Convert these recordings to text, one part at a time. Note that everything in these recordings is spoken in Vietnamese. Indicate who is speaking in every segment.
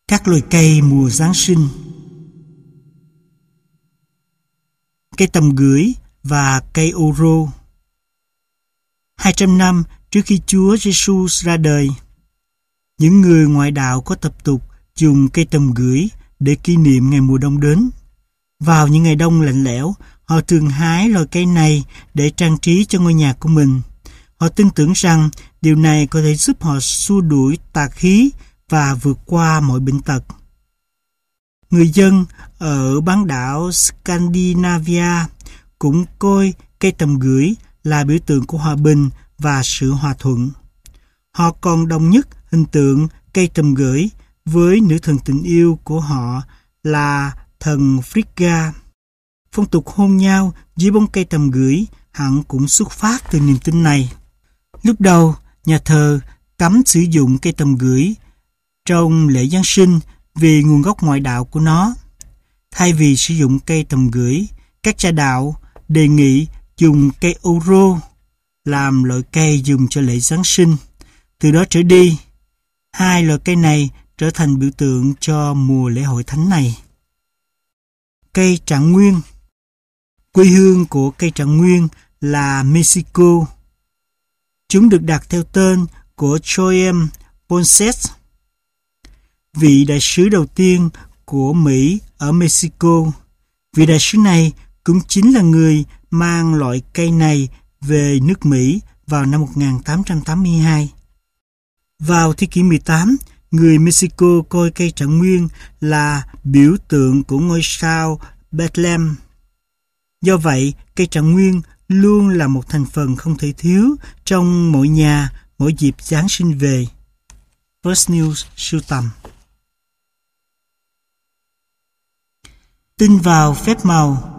Speaker 1: Các loài cây mùa Giáng sinh. Cây tầm gửi và cây ô rô. 200 năm trước khi Chúa Giêsu ra đời, những người ngoại đạo có tập tục dùng cây tầm gửi để kỷ niệm ngày mùa đông đến. Vào những ngày đông lạnh lẽo, họ thường hái loài cây này để trang trí cho ngôi nhà của mình. Họ tin tưởng rằng điều này có thể giúp họ xua đuổi tà khí và vượt qua mọi bệnh tật. Người dân ở bán đảo Scandinavia cũng coi cây tầm gửi là biểu tượng của hòa bình và sự hòa thuận. Họ còn đồng nhất hình tượng cây tầm gửi với nữ thần tình yêu của họ là thần Frigga. Phong tục hôn nhau dưới bóng cây tầm gửi hẳn cũng xuất phát từ niềm tin này. Lúc đầu, nhà thờ cấm sử dụng cây tầm gửi trong lễ Giáng sinh vì nguồn gốc ngoại đạo của nó. Thay vì sử dụng cây tầm gửi, các cha đạo đề nghị dùng cây ô rô làm loại cây dùng cho lễ Giáng sinh. Từ đó trở đi, hai loại cây này trở thành biểu tượng cho mùa lễ hội thánh này. Cây trạng nguyên. Quê hương của cây trạng nguyên là Mexico. Chúng được đặt theo tên của Joem Ponces, vị đại sứ đầu tiên của Mỹ ở Mexico. Vị đại sứ này cũng chính là người mang loại cây này về nước Mỹ vào năm 1882. Vào thế kỷ 18, người Mexico coi cây trạng nguyên là biểu tượng của ngôi sao Bethlehem. Do vậy, cây trạng nguyên luôn là một thành phần không thể thiếu trong mỗi nhà mỗi dịp Giáng sinh về. First News sưu tầm. Tin vào phép màu.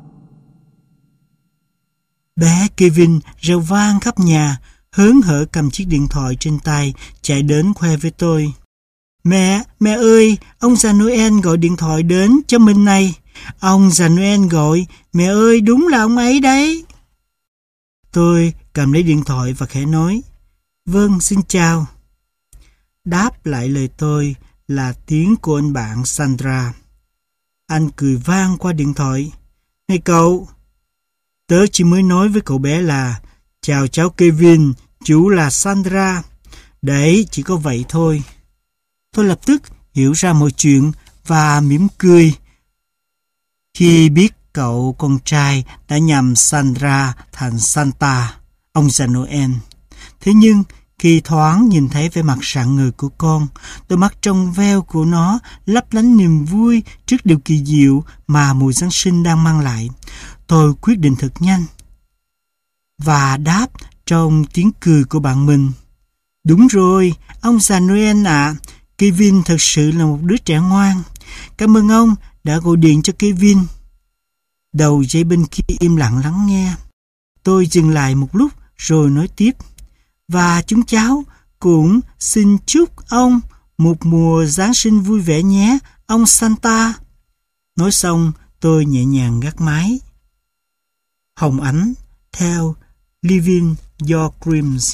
Speaker 1: Bé Kevin reo vang khắp nhà, hớn hở cầm chiếc điện thoại trên tay, chạy đến khoe với tôi. Mẹ ơi, ông già Noel gọi điện thoại đến cho mình này. Ông già Noel gọi, mẹ ơi, đúng là ông ấy đấy. Tôi cầm lấy điện thoại và khẽ nói, vâng, xin chào. Đáp lại lời tôi là tiếng của anh bạn Sandra. Anh cười vang qua điện thoại. Này cậu, tớ chỉ mới nói với cậu bé là chào cháu Kevin, chú là Sandra. Đấy, chỉ có vậy thôi. Tôi lập tức hiểu ra mọi chuyện và mỉm cười khi biết cậu con trai đã nhầm Sandra thành Santa, ông già Noel. Thế nhưng, khi thoáng nhìn thấy vẻ mặt rạng ngời của con, đôi mắt trong veo của nó lấp lánh niềm vui trước điều kỳ diệu mà mùa Giáng sinh đang mang lại, tôi quyết định thật nhanh và đáp trong tiếng cười của bạn mình. Đúng rồi, ông già Noel ạ, Kevin thật sự là một đứa trẻ ngoan. Cảm ơn ông đã gọi điện cho Kevin. Đầu dây bên kia im lặng lắng nghe. Tôi dừng lại một lúc rồi nói tiếp. Và chúng cháu cũng xin chúc ông một mùa Giáng sinh vui vẻ nhé, ông Santa. Nói xong, tôi nhẹ nhàng gác máy. Hồng Ánh theo Living Your Dreams.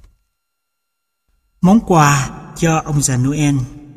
Speaker 1: Món quà cho ông già Noel.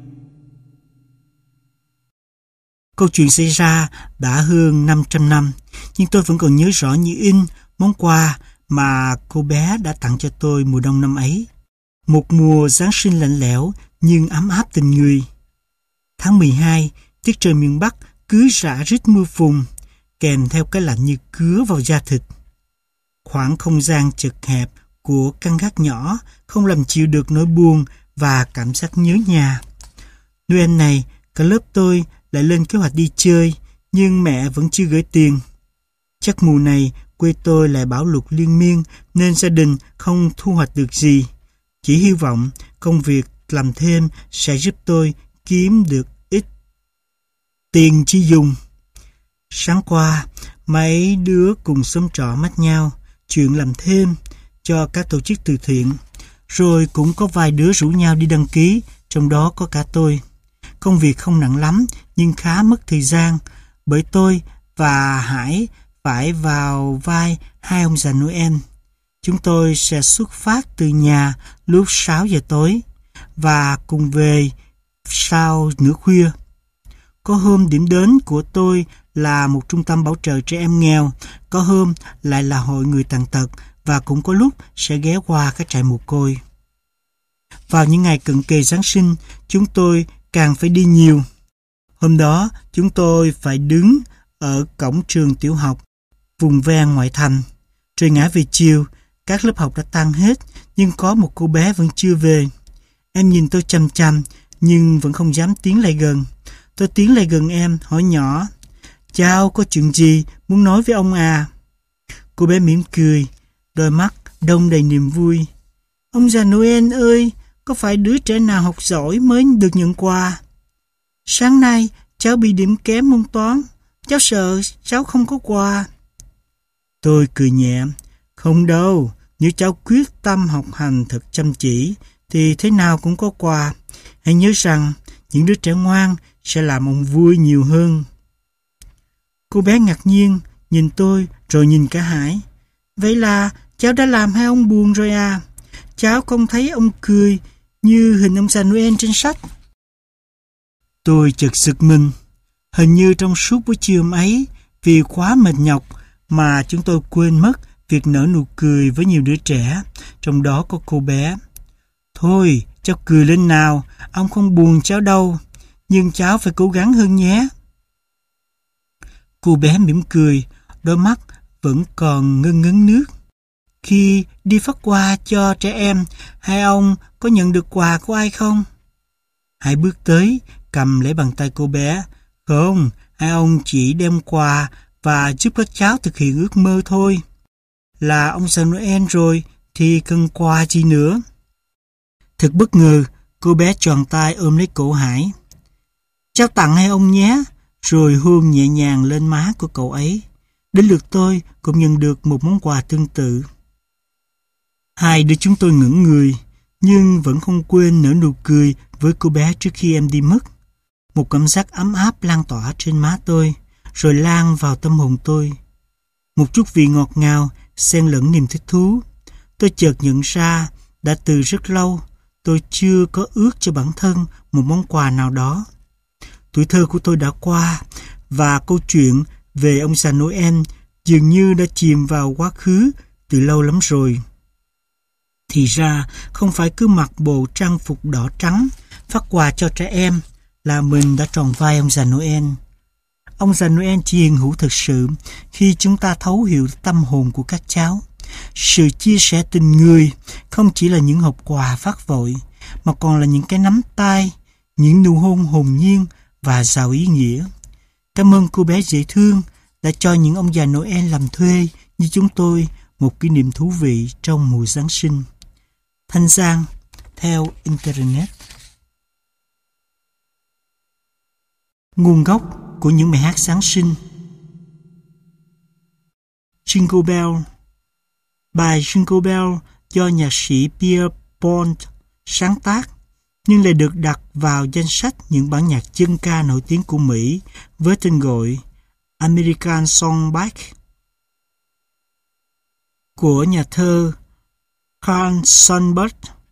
Speaker 1: Câu chuyện xảy ra đã hơn 500 năm, nhưng tôi vẫn còn nhớ rõ như in món quà mà cô bé đã tặng cho tôi mùa đông năm ấy. Một mùa Giáng sinh lạnh lẽo nhưng ấm áp tình người. Tháng 12, tiết trời miền Bắc cứ rã rít mưa phùn, kèm theo cái lạnh như cứa vào da thịt. Khoảng không gian chật hẹp của căn gác nhỏ không làm chịu được nỗi buồn và cảm giác nhớ nhà. Noel này, cả lớp tôi lại lên kế hoạch đi chơi, nhưng mẹ vẫn chưa gửi tiền. Chắc mùa này quê tôi lại bão lụt liên miên nên gia đình không thu hoạch được gì. Chỉ hy vọng công việc làm thêm sẽ giúp tôi kiếm được ít tiền chi dùng. Sáng qua, mấy đứa cùng xóm trọ mách nhau chuyện làm thêm cho các tổ chức từ thiện. Rồi cũng có vài đứa rủ nhau đi đăng ký, trong đó có cả tôi. Công việc không nặng lắm nhưng khá mất thời gian, bởi tôi và Hải phải vào vai hai ông già Noel. Chúng tôi sẽ xuất phát từ nhà lúc 6 giờ tối và cùng về sau nửa khuya. Có hôm điểm đến của tôi là một trung tâm bảo trợ trẻ em nghèo, có hôm lại là hội người tàn tật và cũng có lúc sẽ ghé qua các trại mồ côi. Vào những ngày cận kề Giáng sinh, chúng tôi càng phải đi nhiều. Hôm đó, chúng tôi phải đứng ở cổng trường tiểu học, vùng ven ngoại thành. Trời ngã về chiều, các lớp học đã tan hết, nhưng có một cô bé vẫn chưa về. Em nhìn tôi chằm chằm, nhưng vẫn không dám tiến lại gần. Tôi tiến lại gần em, hỏi nhỏ, "Cháu có chuyện gì muốn nói với ông à?" Cô bé mỉm cười, đôi mắt đong đầy niềm vui. "Ông già Noel ơi, có phải đứa trẻ nào học giỏi mới được nhận quà? Sáng nay cháu bị điểm kém môn toán, cháu sợ cháu không có quà." Tôi cười nhẹ, "Không đâu, nếu cháu quyết tâm học hành thật chăm chỉ thì thế nào cũng có quà. Hãy nhớ rằng những đứa trẻ ngoan sẽ làm ông vui nhiều hơn." Cô bé ngạc nhiên nhìn tôi rồi nhìn cả Hải. "Vậy là cháu đã làm hai ông buồn rồi à? Cháu không thấy ông cười như hình ông già Noel trên sách." Tôi chợt giật mình. Hình như trong suốt buổi chiều hôm ấy, vì quá mệt nhọc mà chúng tôi quên mất việc nở nụ cười với nhiều đứa trẻ, trong đó có cô bé. "Thôi, cháu cười lên nào, ông không buồn cháu đâu, nhưng cháu phải cố gắng hơn nhé." Cô bé mỉm cười, đôi mắt vẫn còn ngân ngấn nước. "Khi đi phát quà cho trẻ em, hai ông có nhận được quà của ai không?" Hãy bước tới, cầm lấy bàn tay cô bé. "Không, hai ông chỉ đem quà và giúp các cháu thực hiện ước mơ thôi. Là ông già Noel rồi thì cần quà gì nữa?" Thật bất ngờ, cô bé tròn tay ôm lấy cổ Hải. "Cháu tặng hai ông nhé," rồi hôn nhẹ nhàng lên má của cậu ấy. Đến lượt tôi cũng nhận được một món quà tương tự. Hai đứa chúng tôi ngẩn người, nhưng vẫn không quên nở nụ cười với cô bé trước khi em đi mất. Một cảm giác ấm áp lan tỏa trên má tôi, rồi lan vào tâm hồn tôi. Một chút vị ngọt ngào, xen lẫn niềm thích thú. Tôi chợt nhận ra, đã từ rất lâu, tôi chưa có ước cho bản thân một món quà nào đó. Tuổi thơ của tôi đã qua, và câu chuyện về ông già Noel dường như đã chìm vào quá khứ từ lâu lắm rồi. Thì ra, không phải cứ mặc bộ trang phục đỏ trắng, phát quà cho trẻ em là mình đã tròn vai ông già Noel. Ông già Noel chỉ hiện hữu thực sự khi chúng ta thấu hiểu tâm hồn của các cháu. Sự chia sẻ tình người không chỉ là những hộp quà phát vội, mà còn là những cái nắm tay, những nụ hôn hồn nhiên và giàu ý nghĩa. Cảm ơn cô bé dễ thương đã cho những ông già Noel làm thuê như chúng tôi một kỷ niệm thú vị trong mùa Giáng sinh. Thanh Giang, theo Internet. Nguồn gốc của những bài hát Giáng sinh. Jingle Bell. Bài Jingle Bell do nhạc sĩ Pierre Bond sáng tác, nhưng lại được đặt vào danh sách những bản nhạc dân ca nổi tiếng của Mỹ với tên gọi American Songbook của nhà thơ Carl Sandburg.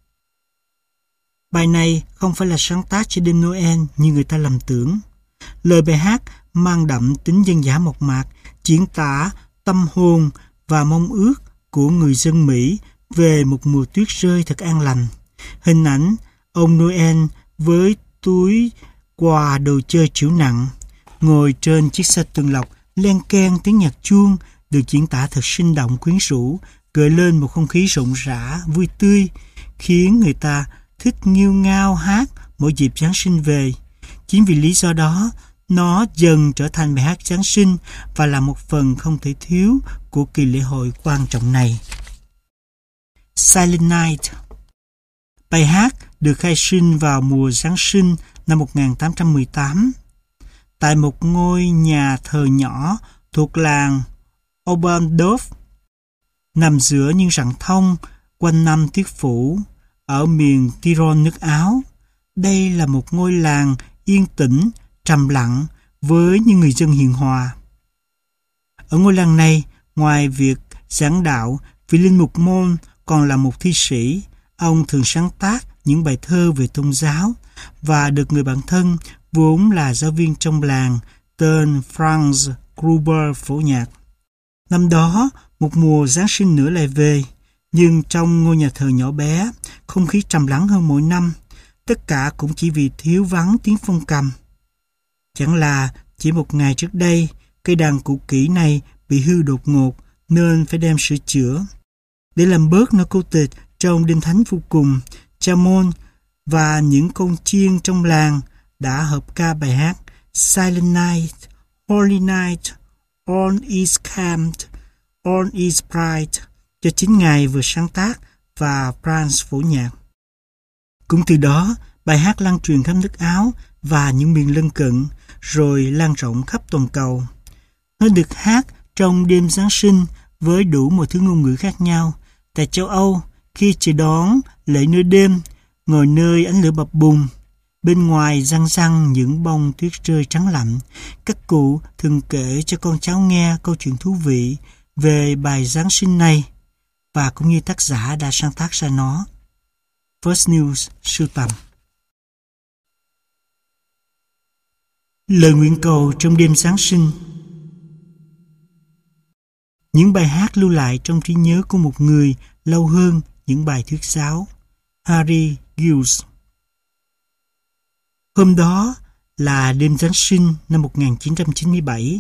Speaker 1: Bài này không phải là sáng tác cho đêm Noel như người ta lầm tưởng. Lời bài hát mang đậm tính dân dã mộc mạc, diễn tả tâm hồn và mong ước của người dân Mỹ về một mùa tuyết rơi thật an lành. Hình ảnh ông Noel với túi quà đồ chơi trĩu nặng, ngồi trên chiếc xe tuần lộc len keng tiếng nhạc chuông được diễn tả thật sinh động quyến rũ, gợi lên một không khí rộn rã, vui tươi, khiến người ta thích nghêu ngao hát mỗi dịp Giáng sinh về. Chính vì lý do đó, nó dần trở thành bài hát Giáng sinh và là một phần không thể thiếu của kỳ lễ hội quan trọng này. Silent Night. Bài hát được khai sinh vào mùa Giáng sinh năm 1818 tại một ngôi nhà thờ nhỏ thuộc làng Oberndorf, nằm giữa những rặng thông quanh năm tuyết phủ ở miền Tyrol nước Áo. Đây là một ngôi làng yên tĩnh, trầm lặng với những người dân hiền hòa. Ở ngôi làng này, ngoài việc giảng đạo, vị linh mục Môn còn là một thi sĩ. Ông thường sáng tác những bài thơ về tôn giáo, và được người bạn thân vốn là giáo viên trong làng tên Franz Gruber phổ nhạc. Năm đó, một mùa Giáng sinh nữa lại về, nhưng trong ngôi nhà thờ nhỏ bé, không khí trầm lắng hơn mỗi năm, tất cả cũng chỉ vì thiếu vắng tiếng phong cầm. Chẳng là chỉ một ngày trước đây, cây đàn cũ kỹ này bị hư đột ngột nên phải đem sửa chữa. Để làm bớt nỗi cô tịch trong đêm thánh vô cùng, cha môn và những con chiên trong làng đã hợp ca bài hát Silent Night, Holy Night, All is calm, All is bright cho chính Ngài vừa sáng tác và Franz phổ nhạc. Cũng từ đó, bài hát lan truyền khắp nước Áo và những miền lân cận, rồi lan rộng khắp toàn cầu. Nó được hát trong đêm Giáng sinh với đủ mọi thứ ngôn ngữ khác nhau. Tại châu Âu, khi chờ đón lễ nửa đêm, ngồi nơi ánh lửa bập bùng, bên ngoài răng răng những bông tuyết rơi trắng lạnh, các cụ thường kể cho con cháu nghe câu chuyện thú vị về bài Giáng sinh này, và cũng như tác giả đã sáng tác ra nó. First News sưu tầm. Lời nguyện cầu trong đêm Giáng sinh. Những bài hát lưu lại trong trí nhớ của một người lâu hơn những bài thuyết giáo. Harry Giles. Hôm đó là đêm Giáng sinh năm 1997.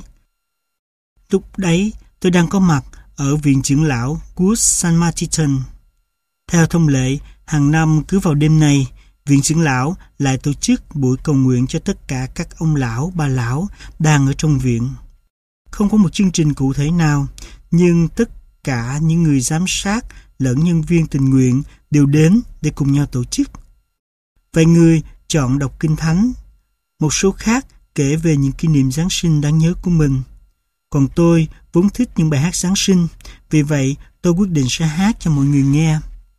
Speaker 1: Lúc đấy tôi đang có mặt ở viện trưởng lão Good Samaritan. Theo thông lệ, hàng năm cứ vào đêm này, viện trưởng lão lại tổ chức buổi cầu nguyện cho tất cả các ông lão, bà lão đang ở trong viện. Không có một chương trình cụ thể nào, nhưng tất cả những người giám sát lẫn nhân viên tình nguyện đều đến để cùng nhau tổ chức. Vài người chọn đọc kinh thánh, một số khác kể về những kỷ niệm Giáng sinh đáng nhớ của mình. Còn tôi vốn thích những bài hát Giáng sinh, vì vậy tôi quyết định sẽ hát cho mọi người nghe.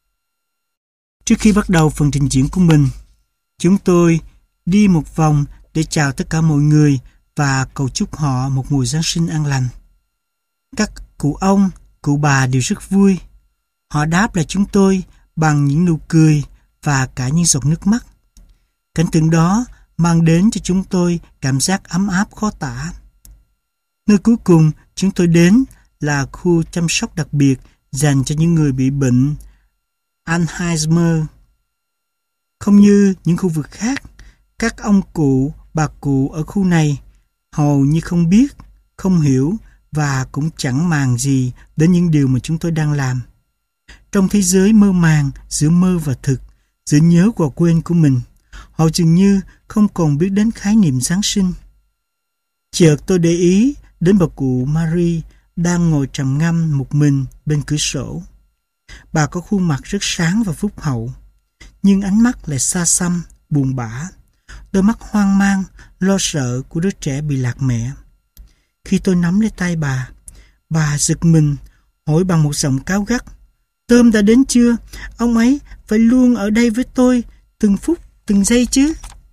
Speaker 1: Trước khi bắt đầu phần trình diễn của mình, chúng tôi đi một vòng để chào tất cả mọi người và cầu chúc họ một mùa Giáng sinh an lành. Các cụ ông, cụ bà đều rất vui. Họ đáp lại chúng tôi bằng những nụ cười và cả những giọt nước mắt. Cảnh tượng đó mang đến cho chúng tôi cảm giác ấm áp khó tả. Nơi cuối cùng chúng tôi đến là khu chăm sóc đặc biệt dành cho những người bị bệnh Alzheimer. Không như những khu vực khác, các ông cụ, bà cụ ở khu này hầu như không biết, không hiểu và cũng chẳng màng gì đến những điều mà chúng tôi đang làm. Trong thế giới mơ màng giữa mơ và thực, giữa nhớ và quên của mình, họ dường như không còn biết đến khái niệm Giáng sinh. Chợt tôi để ý đến bà cụ Marie đang ngồi trầm ngâm một mình bên cửa sổ. Bà có khuôn mặt rất sáng và phúc hậu, nhưng ánh mắt lại xa xăm, buồn bã, đôi mắt hoang mang, lo sợ của đứa trẻ bị lạc mẹ. Khi tôi nắm lấy tay bà giật mình, hỏi bằng một giọng cáu gắt: "Tôm đã đến chưa? Ông ấy phải luôn ở đây với tôi, từng phút, từng giây chứ."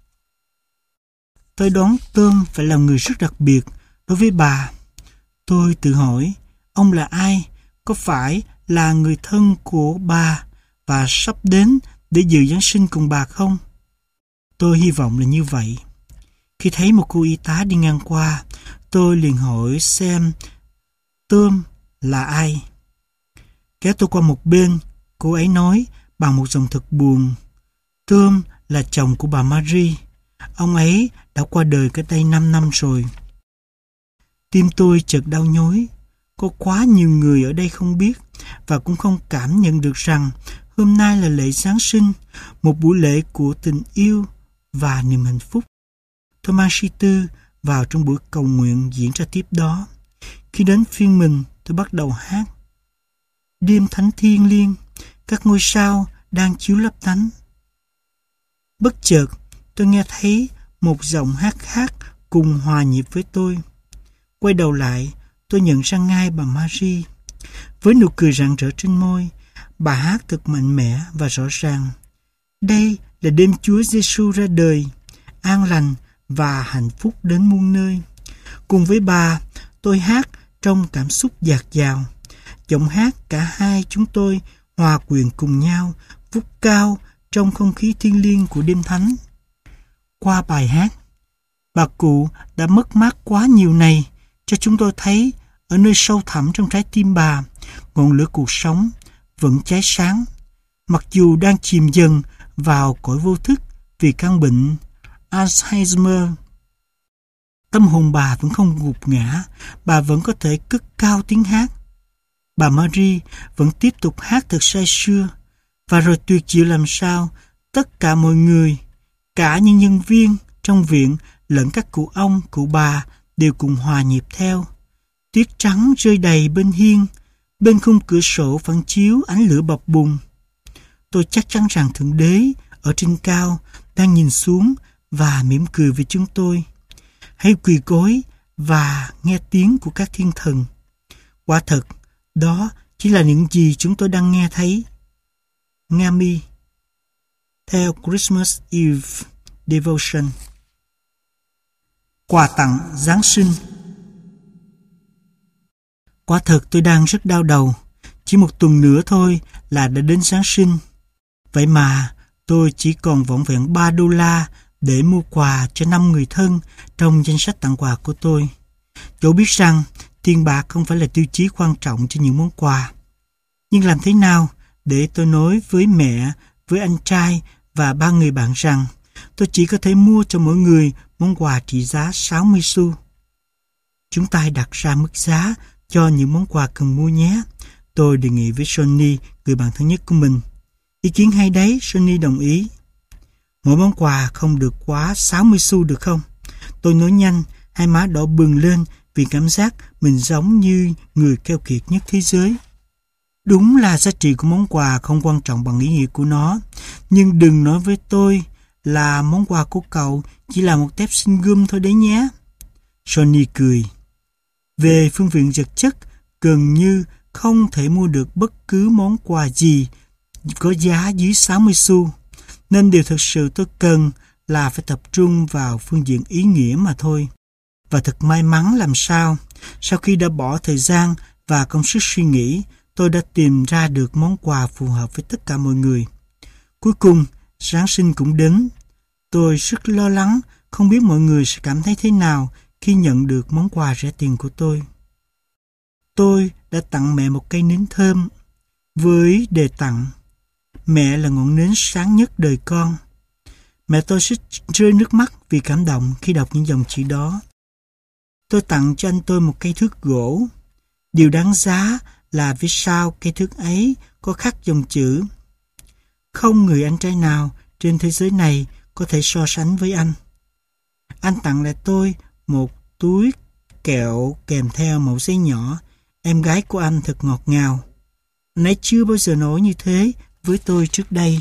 Speaker 1: Tôi đoán Tôm phải là người rất đặc biệt đối với bà. Tôi tự hỏi, ông là ai? Có phải là người thân của bà và sắp đến để dự Giáng sinh cùng bà không? Tôi hy vọng là như vậy. Khi thấy một cô y tá đi ngang qua, tôi liền hỏi xem Tôm là ai. Kéo tôi qua một bên, cô ấy nói bằng một giọng thật buồn: "Tôm là chồng của bà Marie. Ông ấy đã qua đời cách đây 5 năm rồi." Tim tôi chợt đau nhói. Có quá nhiều người ở đây không biết và cũng không cảm nhận được rằng hôm nay là lễ Giáng sinh, một buổi lễ của tình yêu và niềm hạnh phúc. Tôi mang suy tư vào trong buổi cầu nguyện diễn ra tiếp đó. Khi đến phiên mình, tôi bắt đầu hát. Đêm thánh thiêng liêng, các ngôi sao đang chiếu lấp lánh. Bất chợt, tôi nghe thấy một giọng hát khác cùng hòa nhịp với tôi. Quay đầu lại, tôi nhận ra ngay bà Marie. Với nụ cười rạng rỡ trên môi, bà hát thật mạnh mẽ và rõ ràng. Đây là đêm Chúa Giêsu ra đời, an lành và hạnh phúc đến muôn nơi. Cùng với bà, tôi hát trong cảm xúc dạt dào. Giọng hát cả hai chúng tôi hòa quyện cùng nhau, vút cao trong không khí thiêng liêng của đêm thánh. qua bài hát. Bà cụ đã mất mát quá nhiều này, cho chúng tôi thấy ở nơi sâu thẳm trong trái tim bà, ngọn lửa cuộc sống vẫn cháy sáng, mặc dù đang chìm dần vào cõi vô thức vì căn bệnh Alzheimer. Tâm hồn bà vẫn không gục ngã, bà vẫn có thể cất cao tiếng hát. Bà Marie vẫn tiếp tục hát thật say sưa, và rồi tuyệt diệu làm sao, tất cả mọi người, cả những nhân viên trong viện lẫn các cụ ông, cụ bà đều cùng hòa nhịp theo. Tuyết trắng rơi đầy bên hiên, bên khung cửa sổ phản chiếu ánh lửa bập bùng. Tôi chắc chắn rằng Thượng Đế ở trên cao đang nhìn xuống và mỉm cười với chúng tôi. Hãy quỳ gối và nghe tiếng của các thiên thần. Quả thật, đó chỉ là những gì chúng tôi đang nghe thấy. Nga Mi, theo Christmas Eve Devotion. Quà tặng Giáng sinh. Quả thật tôi đang rất đau đầu. Chỉ một tuần nữa thôi là đã đến Giáng sinh. Vậy mà tôi chỉ còn vỏn vẹn $3 để mua quà cho 5 người thân trong danh sách tặng quà của tôi. Dẫu biết rằng tiền bạc không phải là tiêu chí quan trọng cho những món quà. Nhưng làm thế nào để tôi nói với mẹ, với anh trai và 3 người bạn rằng tôi chỉ có thể mua cho mỗi người món quà trị giá 60 xu. Chúng ta đặt ra mức giá cho những món quà cần mua nhé. Tôi đề nghị với Johnny, người bạn thân nhất của mình. Ý kiến hay đấy, Johnny đồng ý. Mỗi món quà không được quá 60 xu được không? Tôi nói nhanh, hai má đỏ bừng lên vì cảm giác mình giống như người keo kiệt nhất thế giới. Đúng là giá trị của món quà không quan trọng bằng ý nghĩa của nó. Nhưng đừng nói với tôi là món quà của cậu chỉ là một tép sinh gum thôi đấy nhé. Johnny cười. Về phương diện vật chất, gần như không thể mua được bất cứ món quà gì có giá dưới 60 xu. Nên điều thực sự tôi cần là phải tập trung vào phương diện ý nghĩa mà thôi. Và thật may mắn làm sao, sau khi đã bỏ thời gian và công sức suy nghĩ, tôi đã tìm ra được món quà phù hợp với tất cả mọi người. Cuối cùng, Giáng sinh cũng đến. Tôi rất lo lắng, không biết mọi người sẽ cảm thấy thế nào khi nhận được món quà rẻ tiền của tôi. Tôi đã tặng mẹ một cây nến thơm với đề tặng: mẹ là ngọn nến sáng nhất đời con. Mẹ tôi sẽ rơi nước mắt vì cảm động khi đọc những dòng chữ đó. Tôi tặng cho anh tôi một cây thước gỗ. Điều đáng giá là phía sau cây thước ấy có khắc dòng chữ: không người anh trai nào trên thế giới này có thể so sánh với anh. Anh tặng lại tôi một túi kẹo kèm theo mẩu giấy nhỏ. Em gái của anh thật ngọt ngào. Anh ấy chưa bao giờ nói như thế với tôi trước đây.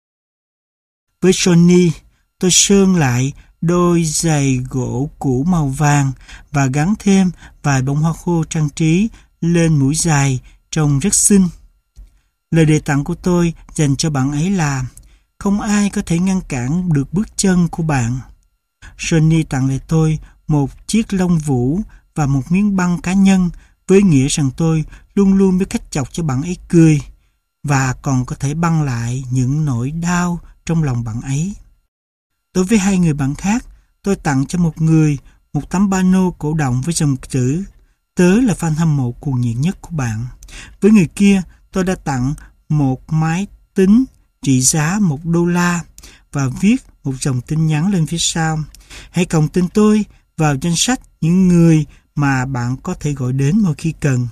Speaker 1: Với Johnny, tôi sơn lại đôi giày gỗ cũ màu vàng và gắn thêm vài bông hoa khô trang trí lên mũi giày trông rất xinh. Lời đề tặng của tôi dành cho bạn ấy là: không ai có thể ngăn cản được bước chân của bạn. Johnny tặng lại tôi một chiếc lông vũ và một miếng băng cá nhân với nghĩa rằng tôi luôn luôn biết cách chọc cho bạn ấy cười và còn có thể băng lại những nỗi đau trong lòng bạn ấy. Đối với 2 người bạn khác, tôi tặng cho một người một tấm pano cổ động với dòng chữ: tớ là fan hâm mộ cuồng nhiệt nhất của bạn. Với người kia, tôi đã tặng một máy tính trị giá $1 và viết một dòng tin nhắn lên phía sau: hãy cộng tên tôi vào danh sách những người mà bạn có thể gọi đến mỗi khi cần.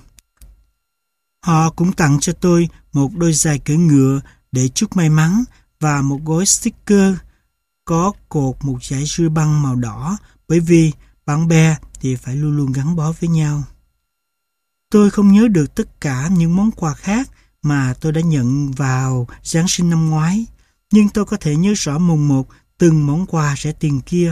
Speaker 1: Họ cũng tặng cho tôi một đôi giày cưỡi ngựa để chúc may mắn và một gói sticker có cột một dải ruy băng màu đỏ, bởi vì bạn bè thì phải luôn luôn gắn bó với nhau. Tôi không nhớ được tất cả những món quà khác mà tôi đã nhận vào Giáng sinh năm ngoái, nhưng tôi có thể nhớ rõ mồn một từng món quà rẻ tiền kia.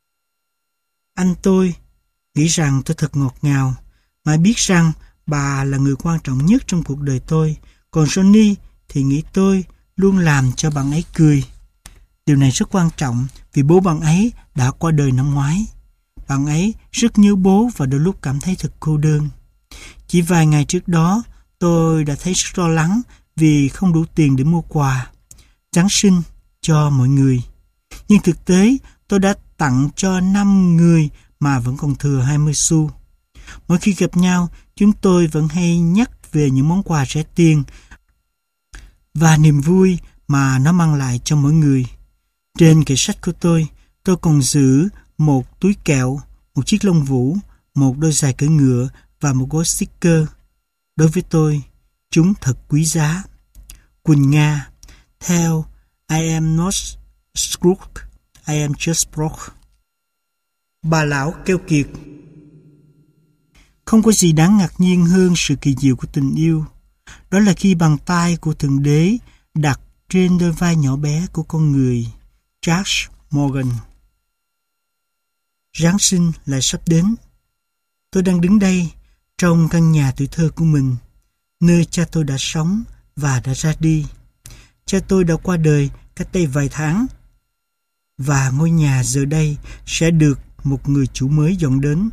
Speaker 1: Anh tôi nghĩ rằng tôi thật ngọt ngào, mà biết rằng bà là người quan trọng nhất trong cuộc đời tôi, còn Johnny thì nghĩ tôi luôn làm cho bạn ấy cười. Điều này rất quan trọng vì bố bạn ấy đã qua đời năm ngoái. Bạn ấy rất nhớ bố và đôi lúc cảm thấy thật cô đơn. Chỉ vài ngày trước đó, tôi đã thấy rất lo lắng vì không đủ tiền để mua quà Giáng sinh cho mọi người. Nhưng thực tế, tôi đã tặng cho 5 người mà vẫn còn thừa 20 xu. Mỗi khi gặp nhau, chúng tôi vẫn hay nhắc về những món quà rẻ tiền và niềm vui mà nó mang lại cho mỗi người. Trên kệ sách của tôi còn giữ một túi kẹo, một chiếc lông vũ, một đôi giày cưỡi ngựa và một gói sticker. Đối với tôi, chúng thật quý giá. Quỳnh Nga, theo I am not Scrooge, I am just broke. Bà lão keo kiệt. Không có gì đáng ngạc nhiên hơn sự kỳ diệu của tình yêu. Đó là khi bàn tay của Thượng Đế đặt trên đôi vai nhỏ bé của con người. George Morgan. Giáng sinh lại sắp đến. Tôi đang đứng đây trong căn nhà tuổi thơ của mình, nơi cha tôi đã sống và đã ra đi. Cha tôi đã qua đời cách đây vài tháng, và ngôi nhà giờ đây sẽ được một người chủ mới dọn đến.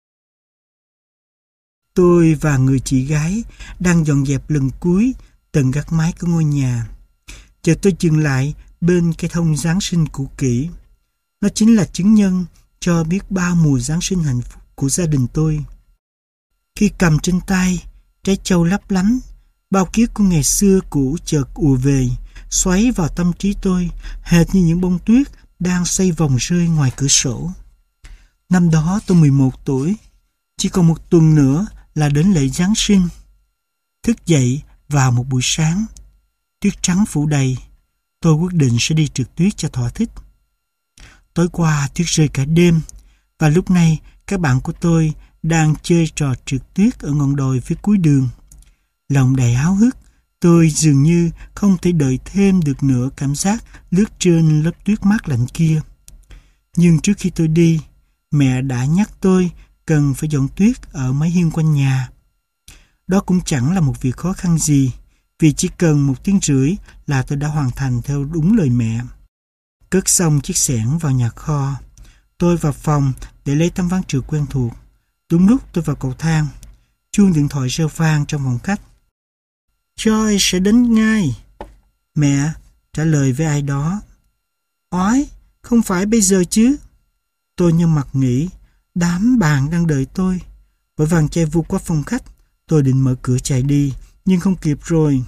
Speaker 1: Tôi và người chị gái đang dọn dẹp lần cuối tầng gác mái của ngôi nhà. Chợt tôi dừng lại bên cây thông Giáng sinh cũ kỹ. Nó chính là chứng nhân cho biết bao mùa Giáng sinh hạnh phúc của gia đình tôi. Khi cầm trên tay, trái châu lấp lánh, bao ký ức của ngày xưa cũ chợt ùa về, xoáy vào tâm trí tôi, hệt như những bông tuyết đang xoay vòng rơi ngoài cửa sổ. Năm đó tôi 11 tuổi, chỉ còn một tuần nữa là đến lễ Giáng sinh. Thức dậy vào một buổi sáng, tuyết trắng phủ đầy, tôi quyết định sẽ đi trượt tuyết cho thỏa thích. Tối qua tuyết rơi cả đêm, và lúc này các bạn của tôi đang chơi trò trượt tuyết ở ngọn đồi phía cuối đường. Lòng đầy háo hức, tôi dường như không thể đợi thêm được nữa cảm giác lướt trên lớp tuyết mát lạnh kia. Nhưng trước khi tôi đi, mẹ đã nhắc tôi cần phải dọn tuyết ở mái hiên quanh nhà. Đó cũng chẳng là một việc khó khăn gì, vì chỉ cần 1 tiếng rưỡi là tôi đã hoàn thành theo đúng lời mẹ. Cất xong chiếc xẻng vào nhà kho, tôi vào phòng để lấy tấm ván trượt quen thuộc. Đúng lúc tôi vào cầu thang, chuông điện thoại reo vang trong phòng khách. Joy sẽ đến ngay. Mẹ trả lời với ai đó. Ói, không phải bây giờ chứ. Tôi nhăn mặt nghĩ, đám bạn đang đợi tôi. Vội vàng chạy vụt qua phòng khách. Tôi định mở cửa chạy đi, nhưng không kịp rồi.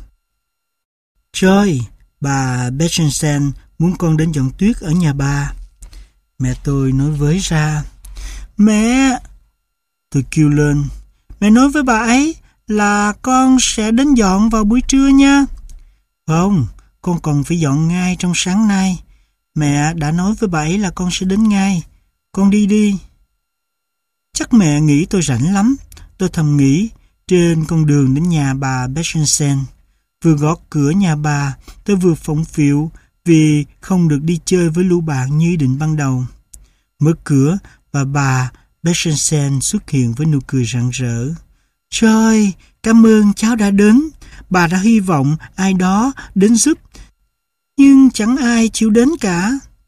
Speaker 1: Joy, bà Bechensen muốn con đến dọn tuyết ở nhà bà. Mẹ tôi nói với ra. Mẹ! Tôi kêu lên. Mẹ nói với bà ấy là con sẽ đến dọn vào buổi trưa nha. Không, con còn phải dọn ngay trong sáng nay. Mẹ đã nói với bà ấy là con sẽ đến ngay. Con đi đi. Chắc mẹ nghĩ tôi rảnh lắm. Tôi thầm nghĩ trên con đường đến nhà bà Bechensen. Vừa gõ cửa nhà bà, tôi vừa phỏng phiệu vì không được đi chơi với lũ bạn như ý định ban đầu. Mở cửa và bà Bechensen xuất hiện với nụ cười rạng rỡ. Trời, cảm ơn cháu đã đến. Bà đã hy vọng ai đó đến giúp, nhưng chẳng ai chịu đến cả.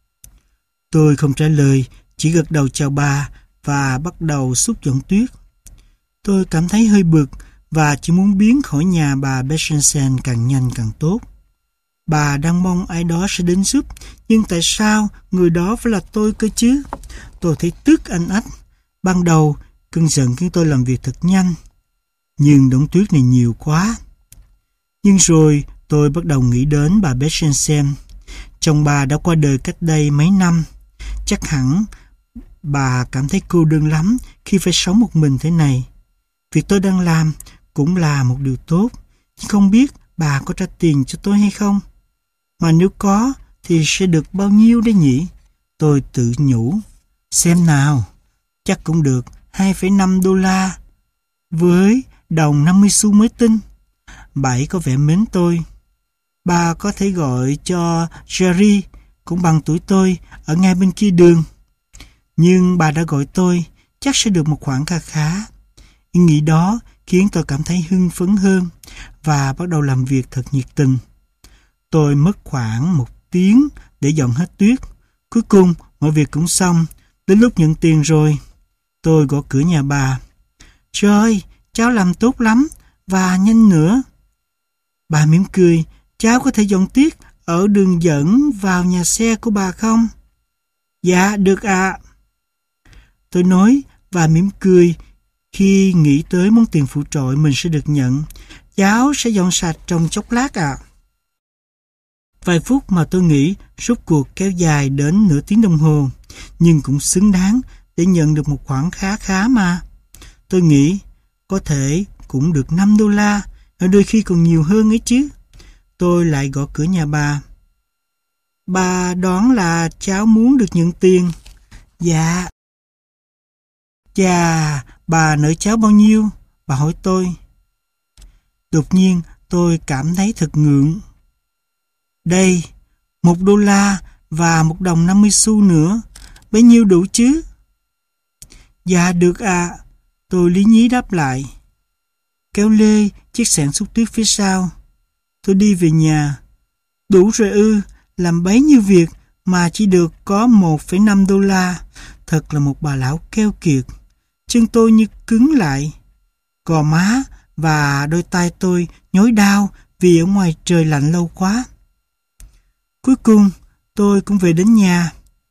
Speaker 1: Tôi không trả lời, chỉ gật đầu chào bà và bắt đầu xúc dọn tuyết. Tôi cảm thấy hơi bực và chỉ muốn biến khỏi nhà bà Bechensen càng nhanh càng tốt. Bà đang mong ai đó sẽ đến giúp, nhưng tại sao người đó phải là tôi cơ chứ? Tôi thấy tức anh ách. Ban đầu, cơn giận khiến tôi làm việc thật nhanh. Nhưng đống tuyết này nhiều quá. Nhưng rồi tôi bắt đầu nghĩ đến bà Bechensen. Chồng bà đã qua đời cách đây mấy năm. Chắc hẳn bà cảm thấy cô đơn lắm khi phải sống một mình thế này. Việc tôi đang làm cũng là một điều tốt, nhưng không biết bà có trả tiền cho tôi hay không. Mà nếu có thì sẽ được bao nhiêu đấy nhỉ? Tôi tự nhủ. Xem nào, chắc cũng được 2,5 đô la với đồng 50 xu mới tinh. Bà ấy có vẻ mến tôi. Bà có thể gọi cho Jerry, cũng bằng tuổi tôi, ở ngay bên kia đường. Nhưng bà đã gọi tôi, chắc sẽ được một khoản kha khá. Ý nghĩ đó khiến tôi cảm thấy hưng phấn hơn và bắt đầu làm việc thật nhiệt tình. Tôi mất khoảng 1 tiếng để dọn hết tuyết. Cuối cùng, mọi việc cũng xong. Đến lúc nhận tiền rồi, tôi gõ cửa nhà bà. Trời, cháu làm tốt lắm và nhanh nữa. Bà mỉm cười. Cháu có thể dọn tuyết ở đường dẫn vào nhà xe của bà không? Dạ, được ạ. Tôi nói và mỉm cười khi nghĩ tới món tiền phụ trội mình sẽ được nhận. Cháu sẽ dọn sạch trong chốc lát ạ. Vài phút mà tôi nghĩ rốt cuộc kéo dài đến nửa tiếng đồng hồ, nhưng cũng xứng đáng để nhận được một khoản khá khá mà. Tôi nghĩ có thể cũng được $5, ở đôi khi còn nhiều hơn ấy chứ. Tôi lại gõ cửa nhà bà. Bà đoán là cháu muốn được nhận tiền. Dạ. Chà, bà nợ cháu bao nhiêu? Bà hỏi tôi. Đột nhiên tôi cảm thấy thật ngượng. Đây, $1 và $1.50 nữa. Bấy nhiêu đủ chứ? Dạ được ạ. Tôi lý nhí đáp lại. Kéo lê chiếc xẻng xúc tuyết phía sau. Tôi đi về nhà. Đủ rồi ư? Làm bấy nhiêu việc mà chỉ được có $1,5. Thật là một bà lão keo kiệt. Chân tôi như cứng lại. Gò má và đôi tay tôi nhói đau vì ở ngoài trời lạnh lâu quá. Cuối cùng tôi cũng về đến nhà.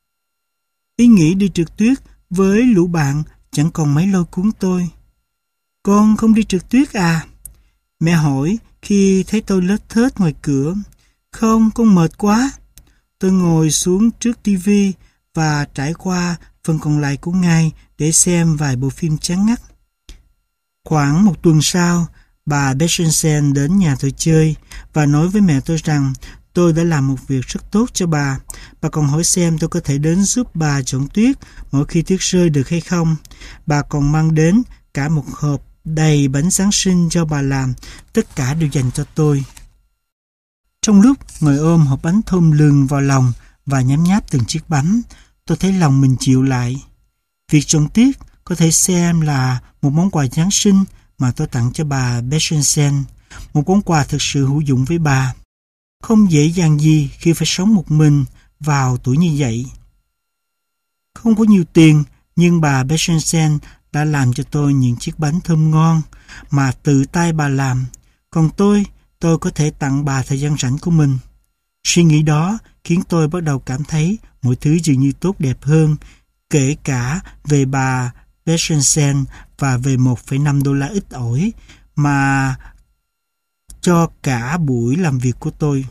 Speaker 1: Ý nghĩ đi trượt tuyết với lũ bạn chẳng còn mấy lôi cuốn tôi. Con không đi trượt tuyết à? Mẹ hỏi khi thấy tôi lết thết ngoài cửa. Không, con mệt quá. Tôi ngồi xuống trước tivi và trải qua phần còn lại của ngày để xem vài bộ phim chán ngắt. Khoảng một tuần sau, bà Bechensen đến nhà tôi chơi và nói với mẹ tôi rằng tôi đã làm một việc rất tốt cho bà. Bà còn hỏi xem tôi có thể đến giúp bà chọn tuyết mỗi khi tuyết rơi được hay không. Bà còn mang đến cả một hộp đầy bánh Giáng sinh cho bà làm, tất cả đều dành cho tôi. Trong lúc ngồi ôm hộp bánh thơm lừng vào lòng và nhấm nháp từng chiếc bánh, tôi thấy lòng mình chịu lại. Việc chọn tuyết có thể xem là một món quà Giáng sinh mà tôi tặng cho bà Bechensen, một món quà thực sự hữu dụng với bà. Không dễ dàng gì khi phải sống một mình vào tuổi như vậy. Không có nhiều tiền, nhưng bà Bechensen đã làm cho tôi những chiếc bánh thơm ngon mà tự tay bà làm. Còn tôi có thể tặng bà thời gian rảnh của mình. Suy nghĩ đó khiến tôi bắt đầu cảm thấy mọi thứ dường như tốt đẹp hơn, kể cả về bà Bechensen và về $1,5 ít ỏi mà cho cả buổi làm việc của tôi.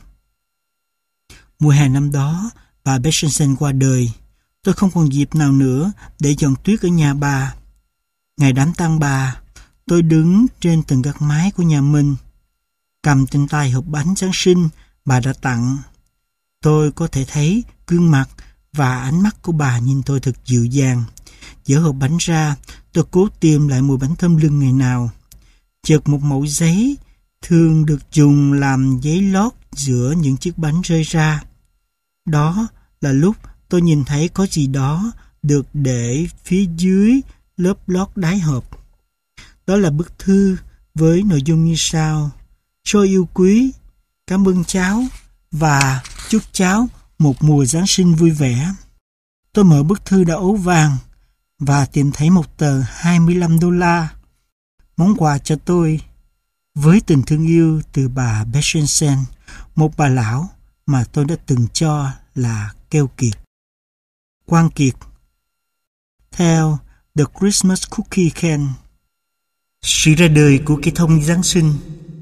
Speaker 1: Mùa hè năm đó, bà Bechensen qua đời. Tôi không còn dịp nào nữa để dọn tuyết ở nhà bà. Ngày đám tang bà, tôi đứng trên tầng gác mái của nhà mình, cầm trên tay hộp bánh Giáng sinh bà đã tặng. Tôi có thể thấy gương mặt và ánh mắt của bà nhìn tôi thật dịu dàng. Dỡ hộp bánh ra, tôi cố tìm lại mùi bánh thơm lưng ngày nào. Chợt một mẩu giấy thường được dùng làm giấy lót giữa những chiếc bánh rơi ra. Đó là lúc tôi nhìn thấy có gì đó được để phía dưới lớp lót đáy hộp. Đó là bức thư với nội dung như sau: Tôi yêu quý, cảm ơn cháu và chúc cháu một mùa Giáng sinh vui vẻ. Tôi mở bức thư đã ố vàng và tìm thấy một tờ $25, món quà cho tôi với tình thương yêu từ bà Bechensen, một bà lão mà tôi đã từng cho là keo kiệt. Quang Kiệt. Theo The Christmas Cookie Can. Sự ra đời của cây thông Giáng sinh.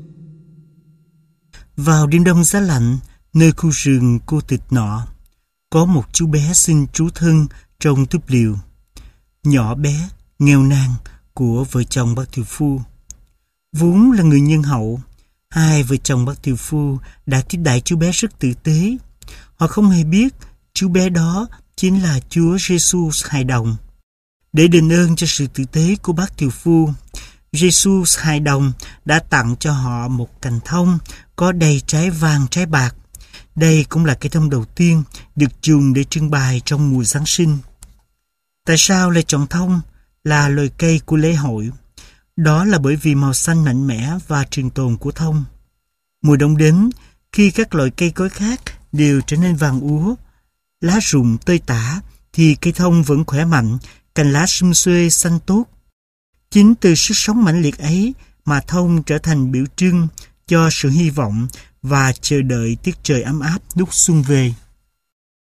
Speaker 1: Vào đêm đông giá lạnh, nơi khu rừng cô tịch nọ, có một chú bé xin trú thân trong túp liều. Nhỏ bé, nghèo nàn của vợ chồng bác tiểu phu. Vốn là người nhân hậu, hai vợ chồng bác tiểu phu đã tiếp đãi chú bé rất tử tế. Họ không hề biết chú bé đó chính là Chúa Giêsu hài đồng. Để đền ơn cho sự tử tế của bác tiểu phu, Giêsu hài đồng đã tặng cho họ một cành thông có đầy trái vàng trái bạc. Đây cũng là cây thông đầu tiên được dùng để trưng bày trong mùa Giáng sinh. Tại sao lại chọn thông là loài cây của lễ hội? Đó là bởi vì màu xanh mạnh mẽ và trường tồn của thông. Mùa đông đến, khi các loại cây cối khác đều trở nên vàng úa, lá rụng tơi tả, thì cây thông vẫn khỏe mạnh, cành lá sum xuê xanh tốt. Chính từ sức sống mãnh liệt ấy mà thông trở thành biểu trưng cho sự hy vọng và chờ đợi tiết trời ấm áp lúc xuân về.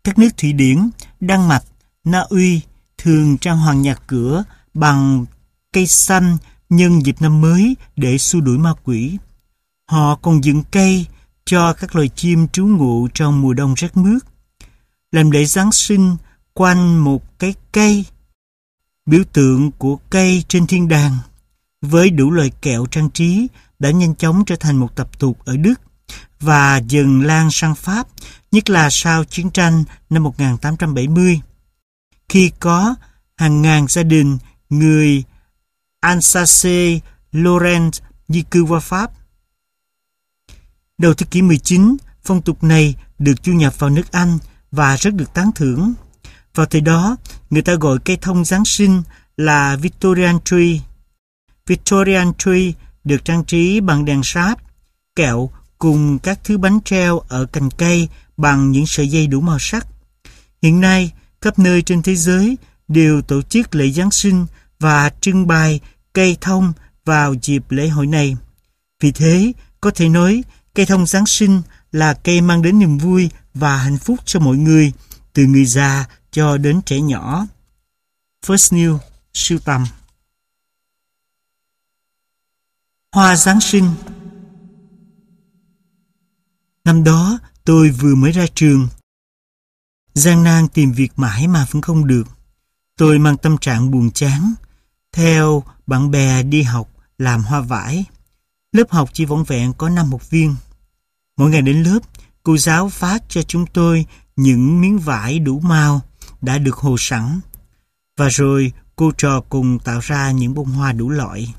Speaker 1: Các nước Thụy Điển, Đan Mạch, Na Uy thường trang hoàng nhà cửa bằng cây xanh nhân dịp năm mới để xua đuổi ma quỷ. Họ còn dựng cây cho các loài chim trú ngụ trong mùa đông rét mướt. Làm lễ Giáng sinh quanh một cái cây, biểu tượng của cây trên thiên đàng, với đủ loại kẹo trang trí đã nhanh chóng trở thành một tập tục ở Đức và dần lan sang Pháp, nhất là sau chiến tranh năm 1870, khi có hàng ngàn gia đình người Alsace-Lorraine di cư qua Pháp. Đầu thế kỷ 19, phong tục này được du nhập vào nước Anh và rất được tán thưởng. Vào thời đó, người ta gọi cây thông Giáng sinh là Victorian Tree. Victorian Tree được trang trí bằng đèn sáp, kẹo cùng các thứ bánh treo ở cành cây bằng những sợi dây đủ màu sắc. Hiện nay, khắp nơi trên thế giới đều tổ chức lễ Giáng sinh và trưng bày cây thông vào dịp lễ hội này. Vì thế, có thể nói cây thông Giáng sinh là cây mang đến niềm vui và hạnh phúc cho mọi người, từ người già cho đến trẻ nhỏ. First New sưu tầm. Hoa Giáng sinh. Năm đó tôi vừa mới ra trường, gian nan tìm việc mãi mà vẫn không được. Tôi mang tâm trạng buồn chán, theo bạn bè đi học làm hoa vải. Lớp học chỉ vỏn vẹn có 5 học viên. Mỗi ngày đến lớp, cô giáo phát cho chúng tôi những miếng vải đủ màu đã được hồ sẵn, và rồi cô trò cùng tạo ra những bông hoa đủ loại.